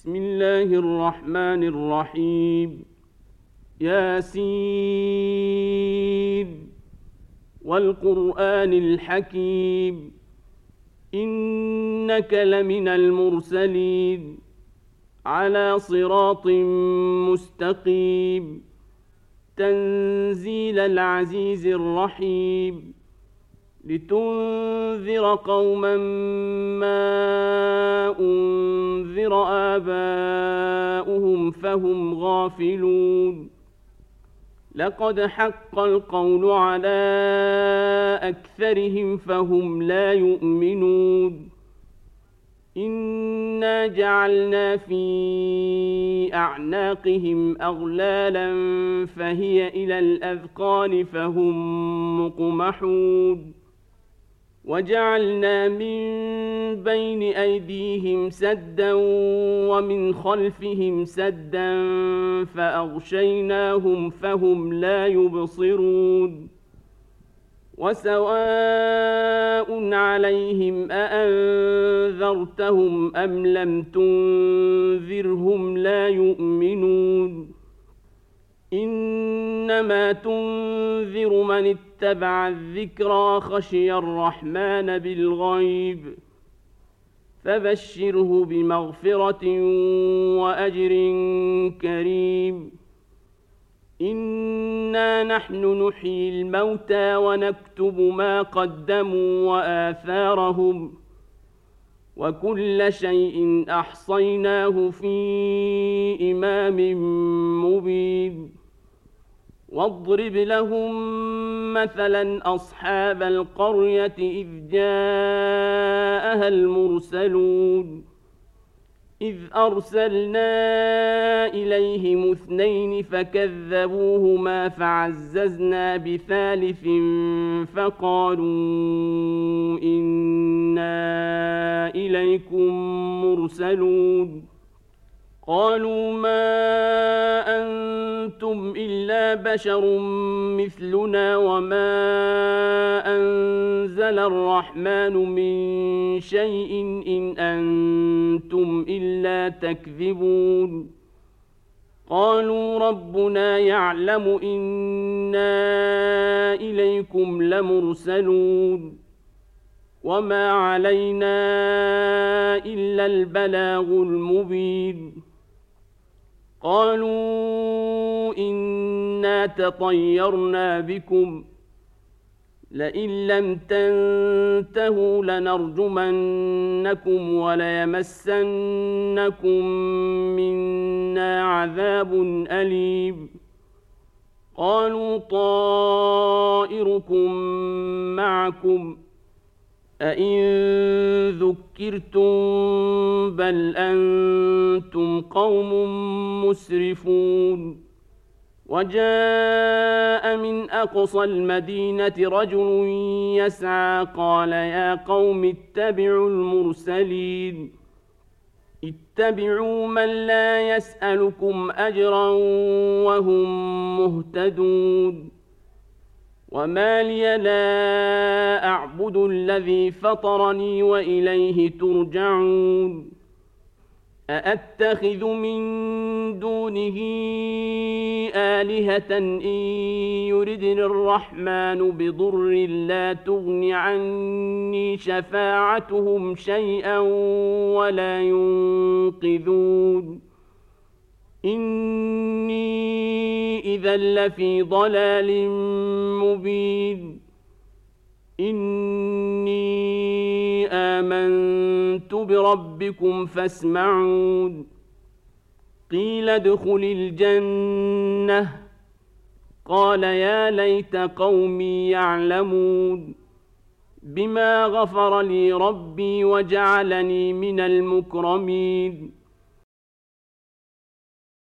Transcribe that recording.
بسم الله الرحمن الرحيم ياسين والقرآن الحكيم إنك لمن المرسلين على صراط مستقيم تنزيل العزيز الرحيم لتنذر قوما ما أنذر آباؤهم فهم غافلون لقد حق القول على أكثرهم فهم لا يؤمنون إنا جعلنا في أعناقهم أغلالا فهي إلى الأذقان فهم مقمحون وجعلنا من بين أيديهم سدا ومن خلفهم سدا فأغشيناهم فهم لا يبصرون وسواء عليهم أأنذرتهم أم لم تنذرهم لا يؤمنون إنما تنذر من اتبع الذكرى خشي الرحمن بالغيب فبشره بمغفرة وأجر كريم إنا نحن نحيي الموتى ونكتب ما قدموا وآثارهم وكل شيء أحصيناه في إمام مبين واضرب لهم مثلا أصحاب القرية إذ جاءها المرسلون إذ أرسلنا إليهم 2 فكذبوهما فعززنا بثالث فقالوا إنا إليكم مرسلون قالوا ما أنتم إلا بشر مثلنا وما أنزل الرحمن من شيء إن أنتم إلا تكذبون قالوا ربنا يعلم إنا إليكم لمرسلون وما علينا إلا البلاغ المبين قالوا إنا تطيرنا بكم لئن لم تنتهوا لنرجمنكم وليمسنكم منا عذاب أليم قالوا طائركم معكم أئن ذكرتم بل أنتم قوم مسرفون وجاء من أقصى المدينة رجل يسعى قال يا قوم اتبعوا المرسلين اتبعوا من لا يسألكم أجرا وهم مهتدون وما لي لا أعبد الذي فطرني وإليه ترجعون أأتخذ من دونه آلهة إن يردني الرحمن بضر لا تغن عني شفاعتهم شيئا ولا ينقذون إني إذا لفي ضلال مبين إني آمنت بربكم فاسمعون قيل ادخل الجنة قال يا ليت قومي يعلمون بما غفر لي ربي وجعلني من المكرمين